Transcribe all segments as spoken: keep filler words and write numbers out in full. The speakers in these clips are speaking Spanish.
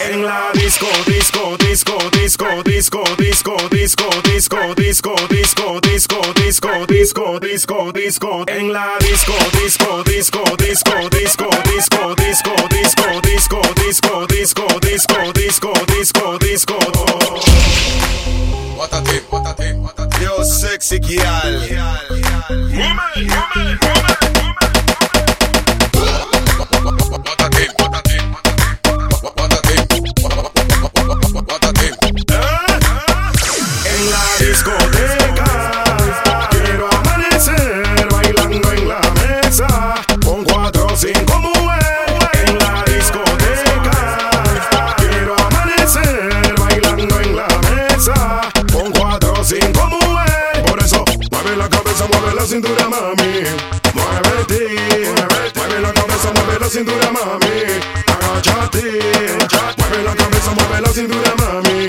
En la disco, disco, disco, disco, disco, disco, disco, disco, disco, disco, disco, disco, disco, disco, disco. En la disco, disco, disco, disco, disco, disco, disco, disco, disco, disco, disco, disco, disco, disco, disco. What a team, what a team, what a team. Yo, sexy girl. Woman, woman, woman. Cintura, mami, muévete, mueve la cabeza, mueve la cintura, mami, agáchate, mueve la cabeza, mueve la cintura, mami,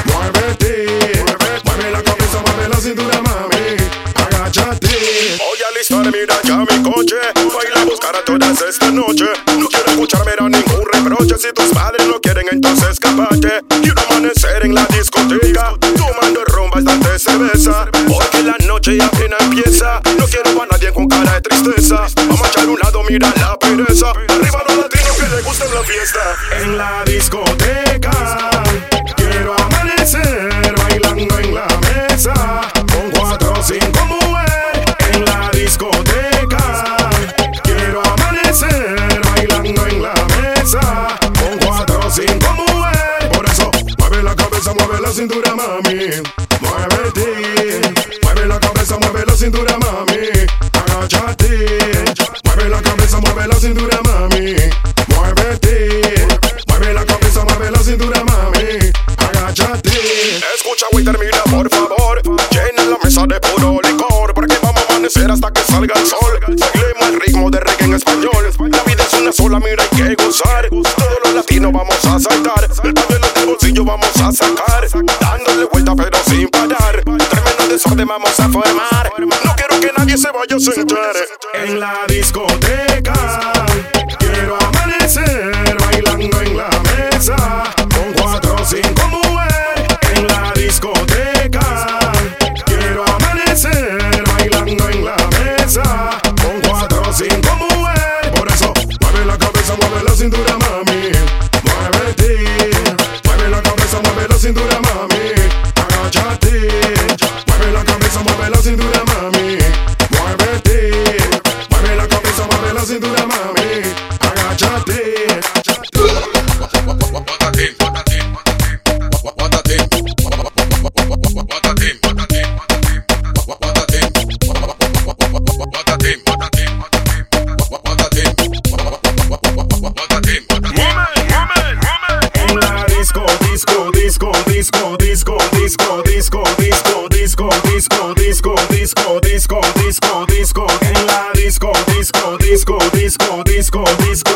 muévete, mueve la cabeza, mueve la cintura, mami, agáchate. Voy a alistar, mira ya mi coche, voy a ir a buscar a todas esta noche. No quiero escuchar, mira ningún reproche. Si tus padres no quieren, entonces escapate. Quiero amanecer en la discoteca, tomando ron, bastante cerveza, porque la noche ya apenas empieza. No quiero a nadie con cara de tristeza. Vamos a echar un lado, mira la pereza. Arriba los latinos que les gusta la fiesta. En la discoteca quiero amanecer bailando en la mesa con cuatro o cinco mujeres. En la discoteca quiero amanecer bailando en la mesa con cuatro o cinco mujeres. Por eso mueve la cabeza, mueve la cintura, mami, muévete, mueve la cabeza, mueve la cintura, mami, agáchate, mueve la cabeza, mueve la cintura, mami, muévete, mueve la cabeza, mueve la cintura, mami, agáchate. Escucha y termina, por favor, llena la mesa de puro licor, porque vamos a amanecer hasta que salga el sol. Bailemos el ritmo de reggae en español. La vida es una sola, mira, hay que gozar. Todos los latinos vamos a saltar, el pañuelo del bolsillo vamos a sacar, dándole vuelta pero sin parar. Tremendo desorden vamos a formar. No quiero que nadie se vaya a sentar. En la discoteca quiero amanecer bailando en la mesa con cuatro o cinco mujeres. En la discoteca quiero amanecer bailando en la mesa con cuatro o cinco mujeres. Por eso mueve la cabeza, mueve la cintura, mami, muévete, mueve la cabeza, mueve la cintura, mami, agáchate, mueve la cabeza, mueve la cintura, mami, muévete, mueve la cabeza, mueve la cintura, mami, agáchate. Disco, disco, disco, disco, disco, disco, disco, disco, disco, disco, disco, disco, disco, en la disco, disco, disco, disco, disco, disco.